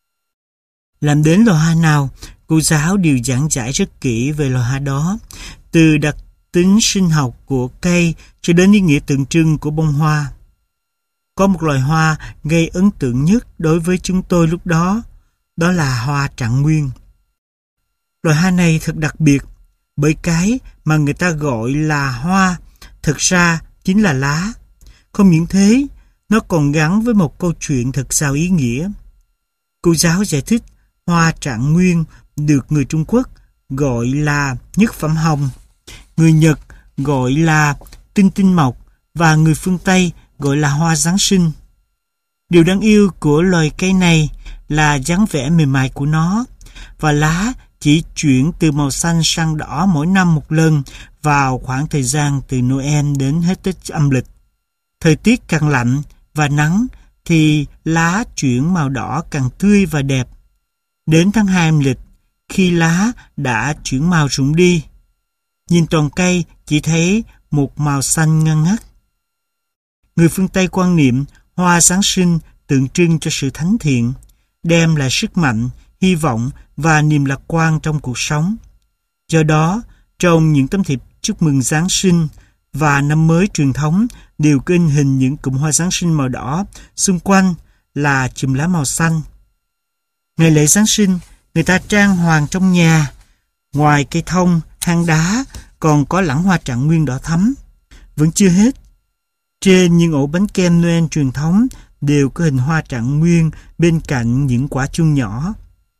Speaker 1: Làm đến loài hoa nào, cô giáo đều giảng giải rất kỹ về loài hoa đó, từ đặc tính sinh học của cây cho đến ý nghĩa tượng trưng của bông hoa. Có một loài hoa gây ấn tượng nhất đối với chúng tôi lúc đó, đó là hoa trạng nguyên. Loài hoa này thật đặc biệt, bởi cái mà người ta gọi là hoa thực ra chính là lá. Không những thế, nó còn gắn với một câu chuyện thật giàu ý nghĩa. Cô giáo giải thích hoa trạng nguyên được người Trung Quốc gọi là nhất phẩm hồng, người Nhật gọi là tinh tinh mộc và người phương Tây gọi là hoa Giáng sinh. Điều đáng yêu của loài cây này là dáng vẻ mềm mại của nó, và lá chỉ chuyển từ màu xanh sang đỏ mỗi năm một lần vào khoảng thời gian từ Noel đến hết Tết âm lịch. Thời tiết càng lạnh và nắng thì lá chuyển màu đỏ càng tươi và đẹp. Đến tháng 2 âm lịch, khi lá đã chuyển màu rụng đi, nhìn toàn cây chỉ thấy một màu xanh ngăn ngắt. Người phương Tây quan niệm hoa Giáng sinh tượng trưng cho sự thánh thiện, đem lại sức mạnh, hy vọng và niềm lạc quan trong cuộc sống. Do đó, trong những tấm thiệp chúc mừng Giáng sinh và năm mới truyền thống đều có in hình những cụm hoa Giáng sinh màu đỏ, xung quanh là chùm lá màu xanh. Ngày lễ Giáng sinh, người ta trang hoàng trong nhà. Ngoài cây thông, hang đá, còn có lẵng hoa trạng nguyên đỏ thắm. Vẫn chưa hết. Trên những ổ bánh kem Noel truyền thống đều có hình hoa trạng nguyên bên cạnh những quả chuông nhỏ.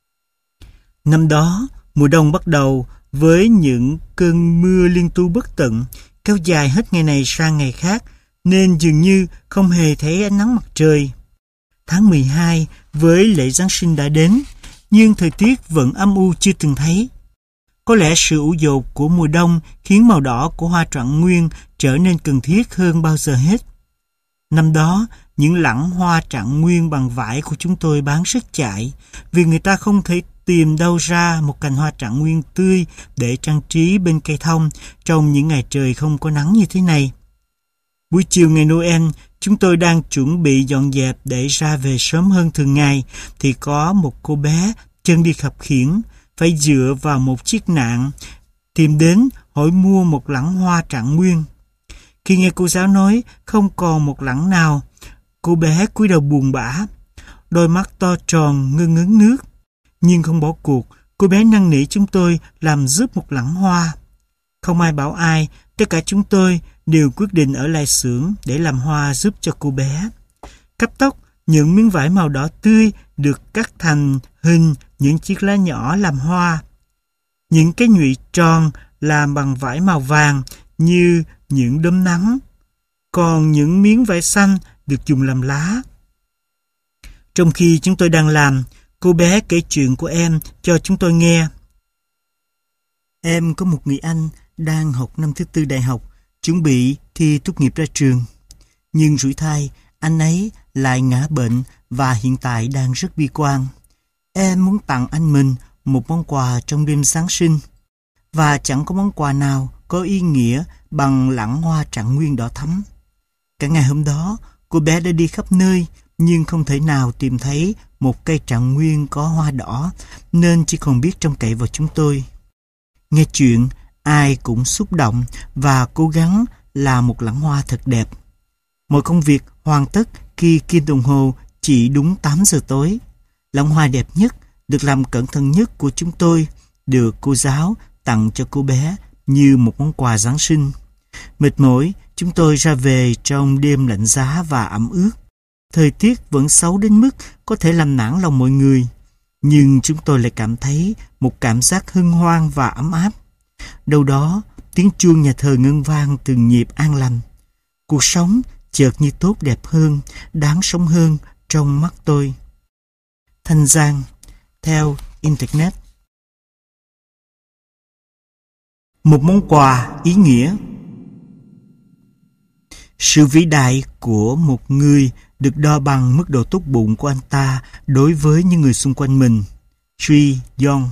Speaker 1: Năm đó, mùa đông bắt đầu với những cơn mưa liên tu bất tận, kéo dài hết ngày này sang ngày khác, nên dường như không hề thấy ánh nắng mặt trời. Tháng 12 với lễ Giáng sinh đã đến, nhưng thời tiết vẫn âm u chưa từng thấy. Có lẽ sự ủ dột của mùa đông khiến màu đỏ của hoa trạng nguyên trở nên cần thiết hơn bao giờ hết. Năm đó, những lẵng hoa trạng nguyên bằng vải của chúng tôi bán rất chạy, vì người ta không thể tìm đâu ra một cành hoa trạng nguyên tươi để trang trí bên cây thông trong những ngày trời không có nắng như thế này. Buổi chiều ngày Noel, chúng tôi đang chuẩn bị dọn dẹp để ra về sớm hơn thường ngày, thì có một cô bé chân đi khập khiễng, phải dựa vào một chiếc nạng, tìm đến hỏi mua một lẵng hoa trạng nguyên. Khi nghe cô giáo nói không còn một lẵng nào, cô bé cúi đầu buồn bã, đôi mắt to tròn ngơ ngấn nước. Nhưng không bỏ cuộc, cô bé năn nỉ chúng tôi làm giúp một lẵng hoa. Không ai bảo ai, tất cả chúng tôi đều quyết định ở lại xưởng để làm hoa giúp cho cô bé. Cấp tốc, những miếng vải màu đỏ tươi được cắt thành hình những chiếc lá nhỏ làm hoa. Những cái nhụy tròn làm bằng vải màu vàng như những đốm nắng. Còn những miếng vải xanh được dùng làm lá. Trong khi chúng tôi đang làm, cô bé kể chuyện của em cho chúng tôi nghe. Em có một người anh đang học năm thứ 4 đại học, chuẩn bị thi tốt nghiệp ra trường. Nhưng rủi thai, anh ấy lại ngã bệnh và hiện tại đang rất bi quan. Em muốn tặng anh mình một món quà trong đêm Giáng sinh. Và chẳng có món quà nào có ý nghĩa bằng lẵng hoa trạng nguyên đỏ thắm. Cả ngày hôm đó, cô bé đã đi khắp nơi nhưng không thể nào tìm thấy một cây trạng nguyên có hoa đỏ, nên chỉ còn biết trông cậy vào chúng tôi. Nghe chuyện, ai cũng xúc động và cố gắng làm một lẵng hoa thật đẹp. Mọi công việc hoàn tất khi kim đồng hồ chỉ đúng 8 giờ tối. Lẵng hoa đẹp nhất, được làm cẩn thận nhất của chúng tôi, được cô giáo tặng cho cô bé như một món quà Giáng sinh. Mệt mỏi, chúng tôi ra về trong đêm lạnh giá và ẩm ướt. Thời tiết vẫn xấu đến mức có thể làm nản lòng mọi người. Nhưng chúng tôi lại cảm thấy một cảm giác hân hoan và ấm áp. Đâu đó, tiếng chuông nhà thờ ngân vang từng nhịp an lành. Cuộc sống chợt như tốt đẹp hơn, đáng sống hơn trong mắt tôi. Thanh Giang, theo Internet. Một món quà ý nghĩa. Sự vĩ đại của một người được đo bằng mức độ tốt bụng của anh ta đối với những người xung quanh mình. Tri Yong.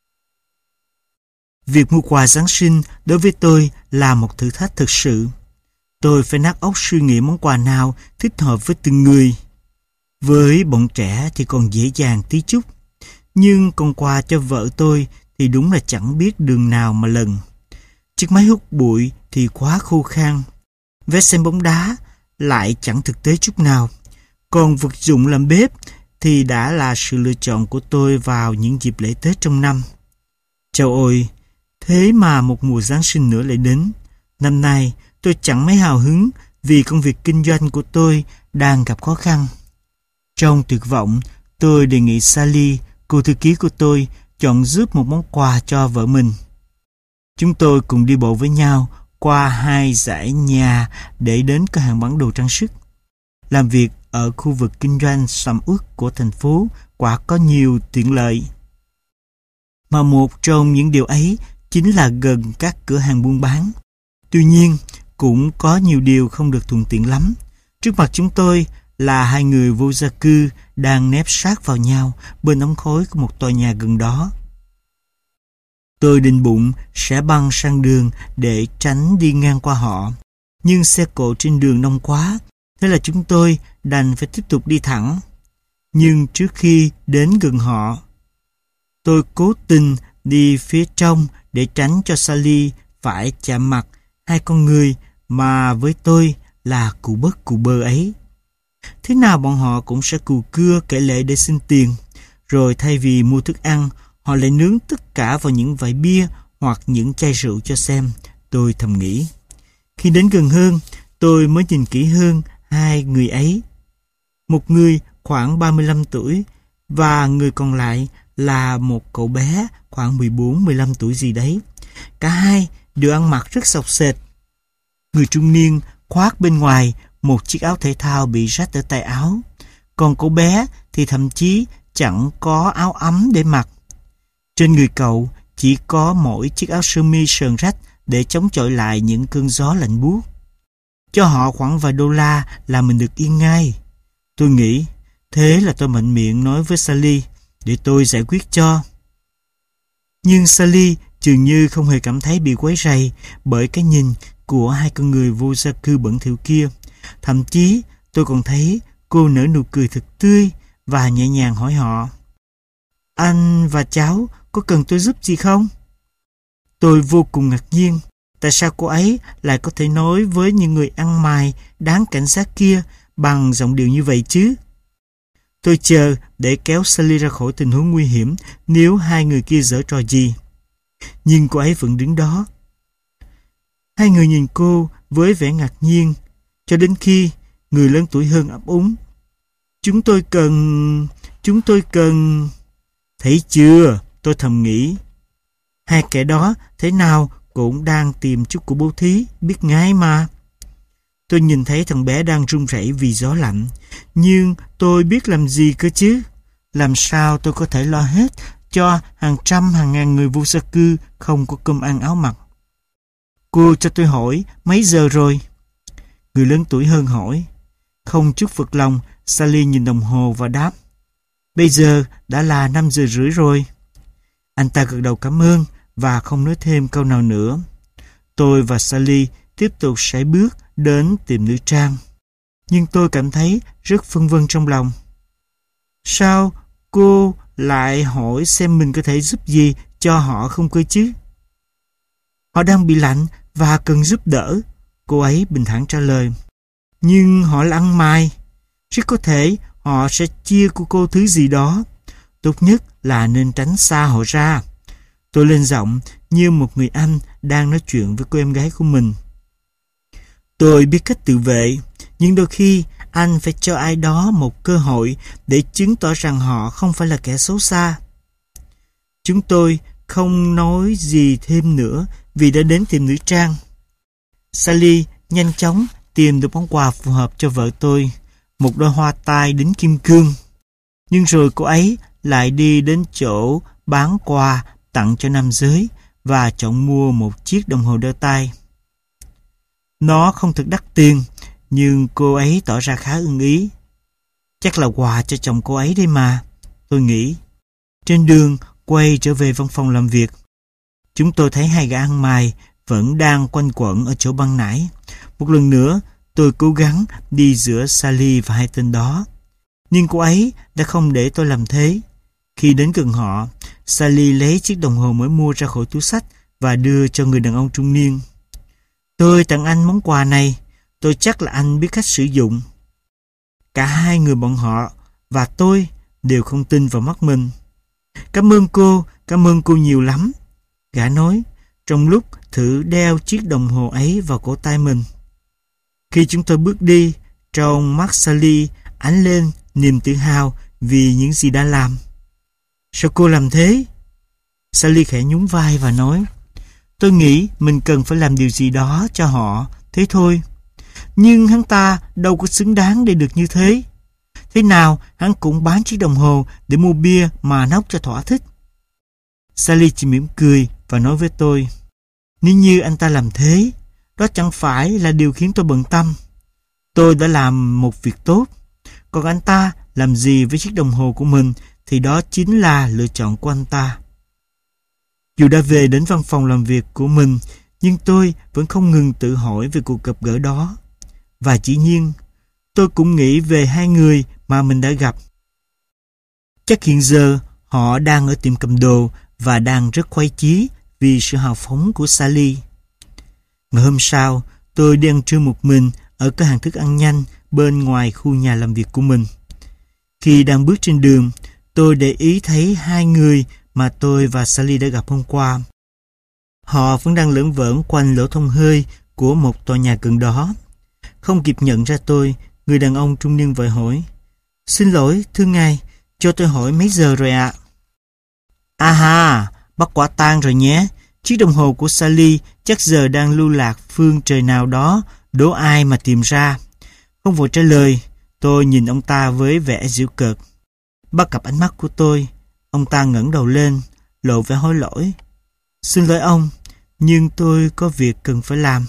Speaker 1: Việc mua quà Giáng sinh đối với tôi là một thử thách thực sự. Tôi phải nát óc suy nghĩ món quà nào thích hợp với từng người. Với bọn trẻ thì còn dễ dàng tí chút, nhưng còn quà cho vợ tôi thì đúng là chẳng biết đường nào mà lần. Chiếc máy hút bụi thì quá khô khan. Vé xem bóng đá lại chẳng thực tế chút nào. Còn vật dụng làm bếp thì đã là sự lựa chọn của tôi vào những dịp lễ Tết trong năm. Chao ôi, thế mà một mùa Giáng sinh nữa lại đến. Năm nay tôi chẳng mấy hào hứng vì công việc kinh doanh của tôi đang gặp khó khăn. Trong tuyệt vọng, tôi đề nghị Sally, cô thư ký của tôi, chọn giúp một món quà cho vợ mình. Chúng tôi cùng đi bộ với nhau qua 2 dãy nhà để đến cửa hàng bán đồ trang sức. Làm việc ở khu vực kinh doanh sầm uất của thành phố quả có nhiều tiện lợi. Mà một trong những điều ấy chính là gần các cửa hàng buôn bán. Tuy nhiên, cũng có nhiều điều không được thuận tiện lắm. Trước mặt chúng tôi là 2 người vô gia cư đang nép sát vào nhau bên ống khói của một tòa nhà gần đó. Tôi định bụng sẽ băng sang đường để tránh đi ngang qua họ. Nhưng xe cộ trên đường đông quá, thế là chúng tôi đành phải tiếp tục đi thẳng. Nhưng trước khi đến gần họ, tôi cố tình đi phía trong để tránh cho Sally phải chạm mặt 2 con người mà với tôi là cù bớt cù bơ ấy. Thế nào bọn họ cũng sẽ cù cưa kể lể để xin tiền, rồi thay vì mua thức ăn, họ lại nướng tất cả vào những vải bia hoặc những chai rượu cho xem, tôi thầm nghĩ. Khi đến gần hơn, tôi mới nhìn kỹ hơn 2 người ấy. Một người khoảng 35 tuổi và người còn lại là một cậu bé khoảng 14-15 tuổi gì đấy. Cả hai đều ăn mặc rất xộc xệch. Người trung niên khoác bên ngoài một chiếc áo thể thao bị rách ở tay áo, còn cậu bé thì thậm chí chẳng có áo ấm để mặc. Trên người cậu chỉ có mỗi chiếc áo sơ mi sờn rách để chống chọi lại những cơn gió lạnh buốt. Cho họ khoảng vài đô la là mình được yên ngay. Tôi nghĩ, thế là tôi mạnh miệng nói với Sally để tôi giải quyết cho. Nhưng Sally dường như không hề cảm thấy bị quấy rầy bởi cái nhìn của 2 con người vô gia cư bẩn thỉu kia. Thậm chí tôi còn thấy cô nở nụ cười thật tươi và nhẹ nhàng hỏi họ: "Anh và cháu có cần tôi giúp gì không?" Tôi vô cùng ngạc nhiên. Tại sao cô ấy lại có thể nói với những người ăn mày đáng cảnh giác kia bằng giọng điệu như vậy chứ? Tôi chờ để kéo Sally ra khỏi tình huống nguy hiểm nếu 2 người kia giở trò gì. Nhưng cô ấy vẫn đứng đó. 2 người nhìn cô với vẻ ngạc nhiên, cho đến khi người lớn tuổi hơn ấp úng: Chúng tôi cần... Thấy chưa, tôi thầm nghĩ. 2 kẻ đó thế nào cũng đang tìm chút của bố thí, biết ngay mà. Tôi nhìn thấy thằng bé đang run rẩy vì gió lạnh, nhưng tôi biết làm gì cơ chứ? Làm sao tôi có thể lo hết cho hàng trăm hàng ngàn người vô gia cư không có cơm ăn áo mặc? Cô cho tôi hỏi mấy giờ rồi? Người lớn tuổi hơn hỏi. Không chút phật lòng, Sally nhìn đồng hồ và đáp. Bây giờ đã là 5 giờ rưỡi rồi. Anh ta gật đầu cảm ơn và không nói thêm câu nào nữa. Tôi và Sally tiếp tục sải bước đến tìm nữ trang. Nhưng tôi cảm thấy rất phân vân trong lòng. Sao cô lại hỏi xem mình có thể giúp gì cho họ không cơ chứ? Họ đang bị lạnh và cần giúp đỡ, cô ấy bình thản trả lời. Nhưng họ là ăn mày. Rất có thể họ sẽ chia của cô thứ gì đó. Tốt nhất là nên tránh xa họ ra. Tôi lên giọng như một người anh đang nói chuyện với cô em gái của mình. Tôi biết cách tự vệ, nhưng đôi khi anh phải cho ai đó một cơ hội để chứng tỏ rằng họ không phải là kẻ xấu xa. Chúng tôi không nói gì thêm nữa vì đã đến tìm nữ trang. Sally nhanh chóng tìm được món quà phù hợp cho vợ tôi, một đôi hoa tai đính kim cương. Nhưng rồi cô ấy lại đi đến chỗ bán quà tặng cho nam giới và chọn mua một chiếc đồng hồ đeo tay. Nó không thực đắt tiền, nhưng cô ấy tỏ ra khá ưng ý. Chắc là quà cho chồng cô ấy đây mà, tôi nghĩ. Trên đường quay trở về văn phòng làm việc, chúng tôi thấy hai gã ăn mày vẫn đang quanh quẩn ở chỗ ban nãy. Một lần nữa, tôi cố gắng đi giữa Sally và hai tên đó. Nhưng cô ấy đã không để tôi làm thế. Khi đến gần họ, Sally lấy chiếc đồng hồ mới mua ra khỏi túi xách và đưa cho người đàn ông trung niên. Tôi tặng anh món quà này, tôi chắc là anh biết cách sử dụng. Cả hai người bọn họ và tôi đều không tin vào mắt mình. Cảm ơn cô nhiều lắm, gã nói, trong lúc thử đeo chiếc đồng hồ ấy vào cổ tay mình. Khi chúng tôi bước đi, trong mắt Sally ánh lên niềm tự hào vì những gì đã làm. Sao cô làm thế? Sally khẽ nhún vai và nói, tôi nghĩ mình cần phải làm điều gì đó cho họ, thế thôi. Nhưng hắn ta đâu có xứng đáng để được như thế. Thế nào hắn cũng bán chiếc đồng hồ để mua bia mà nốc cho thỏa thích. Sally chỉ mỉm cười và nói với tôi, nếu như anh ta làm thế, đó chẳng phải là điều khiến tôi bận tâm. Tôi đã làm một việc tốt. Còn anh ta làm gì với chiếc đồng hồ của mình thì đó chính là lựa chọn của anh ta. Dù đã về đến văn phòng làm việc của mình, nhưng tôi vẫn không ngừng tự hỏi về cuộc gặp gỡ đó. Và dĩ nhiên, tôi cũng nghĩ về hai người mà mình đã gặp. Chắc hiện giờ họ đang ở tiệm cầm đồ và đang rất khoái chí vì sự hào phóng của Sally. Ngày hôm sau, tôi đi ăn trưa một mình ở cửa hàng thức ăn nhanh bên ngoài khu nhà làm việc của mình. Khi đang bước trên đường, tôi để ý thấy hai người mà tôi và Sally đã gặp hôm qua. Họ vẫn đang lởn vởn quanh lỗ thông hơi của một tòa nhà gần đó. Không kịp nhận ra tôi, người đàn ông trung niên vội hỏi, xin lỗi, thưa ngài, cho tôi hỏi mấy giờ rồi ạ? À ha, bắt quả tang rồi nhé. Chiếc đồng hồ của Sally chắc giờ đang lưu lạc phương trời nào đó, đố ai mà tìm ra. Không vội trả lời, tôi nhìn ông ta với vẻ giễu cợt. Bắt gặp ánh mắt của tôi, ông ta ngẩng đầu lên, lộ vẻ hối lỗi. Xin lỗi ông, nhưng tôi có việc cần phải làm.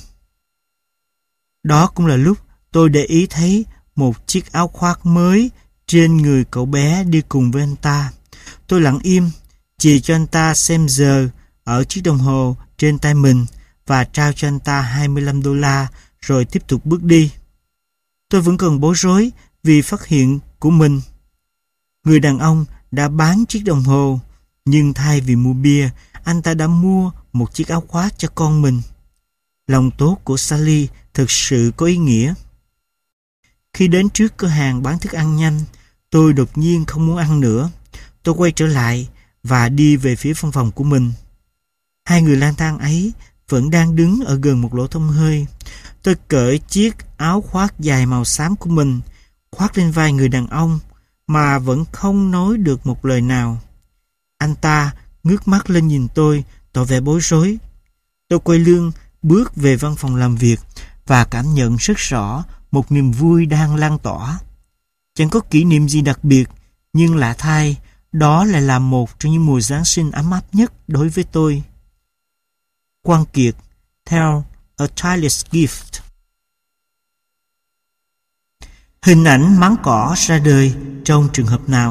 Speaker 1: Đó cũng là lúc tôi để ý thấy một chiếc áo khoác mới trên người cậu bé đi cùng với anh ta. Tôi lặng im, chỉ cho anh ta xem giờ ở chiếc đồng hồ trên tay mình và trao cho anh ta $25 rồi tiếp tục bước đi. Tôi vẫn còn bối rối vì phát hiện của mình. Người đàn ông đã bán chiếc đồng hồ, nhưng thay vì mua bia, anh ta đã mua một chiếc áo khoác cho con mình. Lòng tốt của Sally thực sự có ý nghĩa. Khi đến trước cửa hàng bán thức ăn nhanh, tôi đột nhiên không muốn ăn nữa. Tôi quay trở lại và đi về phía văn phòng của mình. Hai người lang thang ấy vẫn đang đứng ở gần một lỗ thông hơi. Tôi cởi chiếc áo khoác dài màu xám của mình, khoác lên vai người đàn ông mà vẫn không nói được một lời nào. Anh ta ngước mắt lên nhìn tôi, tỏ vẻ bối rối. Tôi quay lưng, bước về văn phòng làm việc và cảm nhận rất rõ một niềm vui đang lan tỏa. Chẳng có kỷ niệm gì đặc biệt, nhưng lạ thay, đó lại là một trong những mùa Giáng sinh ấm áp nhất đối với tôi. Quang Kiệt, Tell a Child's Gift. Hình ảnh máng cỏ ra đời trong trường hợp nào?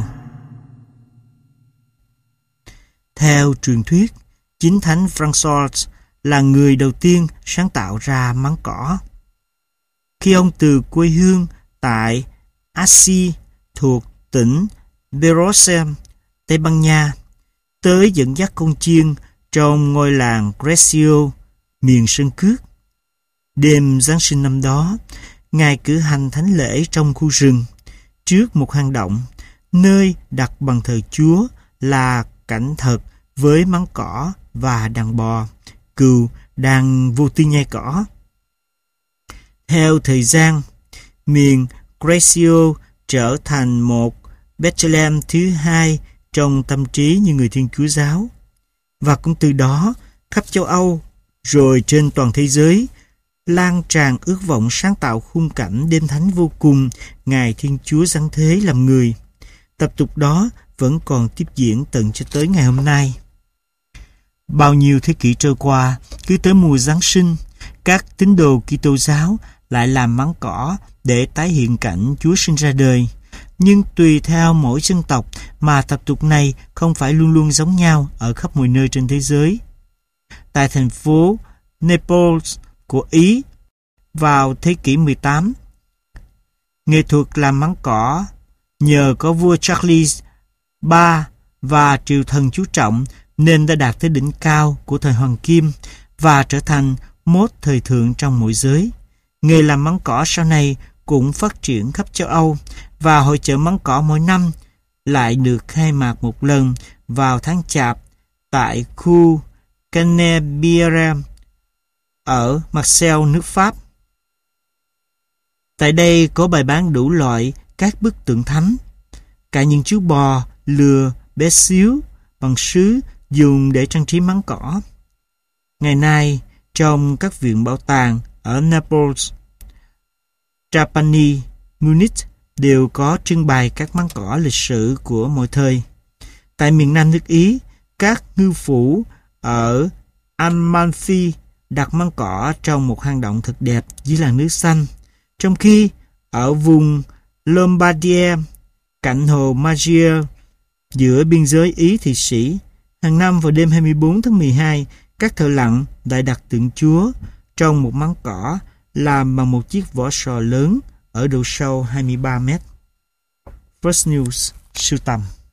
Speaker 1: Theo truyền thuyết, chính thánh François là người đầu tiên sáng tạo ra máng cỏ. Khi ông từ quê hương tại Assy thuộc tỉnh Berosse, Tây Ban Nha, tới dẫn dắt con chiên trong ngôi làng Gresio, miền Sơn Cước. Đêm Giáng sinh năm đó, Ngài cử hành thánh lễ trong khu rừng, trước một hang động, nơi đặt bàn thờ Chúa là cảnh thật với máng cỏ và đàn bò, cừu đang vô tư nhai cỏ. Theo thời gian, miền Gresio trở thành một Bethlehem thứ hai trong tâm trí những người Thiên Chúa giáo. Và cũng từ đó, khắp châu Âu, rồi trên toàn thế giới, lan tràn ước vọng sáng tạo khung cảnh đêm thánh vô cùng Ngài Thiên Chúa giáng thế làm người. Tập tục đó vẫn còn tiếp diễn tận cho tới ngày hôm nay. Bao nhiêu thế kỷ trôi qua, cứ tới mùa Giáng sinh, các tín đồ Kitô giáo lại làm máng cỏ để tái hiện cảnh Chúa sinh ra đời. Nhưng tùy theo mỗi dân tộc mà tập tục này không phải luôn luôn giống nhau ở khắp mọi nơi trên thế giới. Tại thành phố Naples của Ý vào thế kỷ 18, nghệ thuật làm máng cỏ nhờ có vua Charles III và triều thần chú trọng nên đã đạt tới đỉnh cao của thời Hoàng Kim và trở thành mốt thời thượng trong mọi giới. Nghề làm máng cỏ sau này cũng phát triển khắp châu Âu và hội chợ máng cỏ mỗi năm lại được khai mạc một lần vào tháng Chạp tại khu Canebière ở Marseille, nước Pháp. Tại đây có bày bán đủ loại các bức tượng thánh, cả những chú bò, lừa, bé xíu, bằng sứ dùng để trang trí máng cỏ. Ngày nay, trong các viện bảo tàng ở Naples, Trapani, Munich đều có trưng bày các máng cỏ lịch sử của mọi thời. Tại miền Nam nước Ý, các ngư phủ ở Amalfi đặt máng cỏ trong một hang động thật đẹp dưới làn nước xanh, trong khi ở vùng Lombardia, cạnh hồ Maggiore, giữa biên giới Ý Thụy Sĩ, hàng năm vào đêm 24 tháng 12, các thợ lặn lại đặt tượng Chúa trong một máng cỏ làm bằng một chiếc vỏ sò lớn ở độ sâu 23 mét. First News sưu tầm.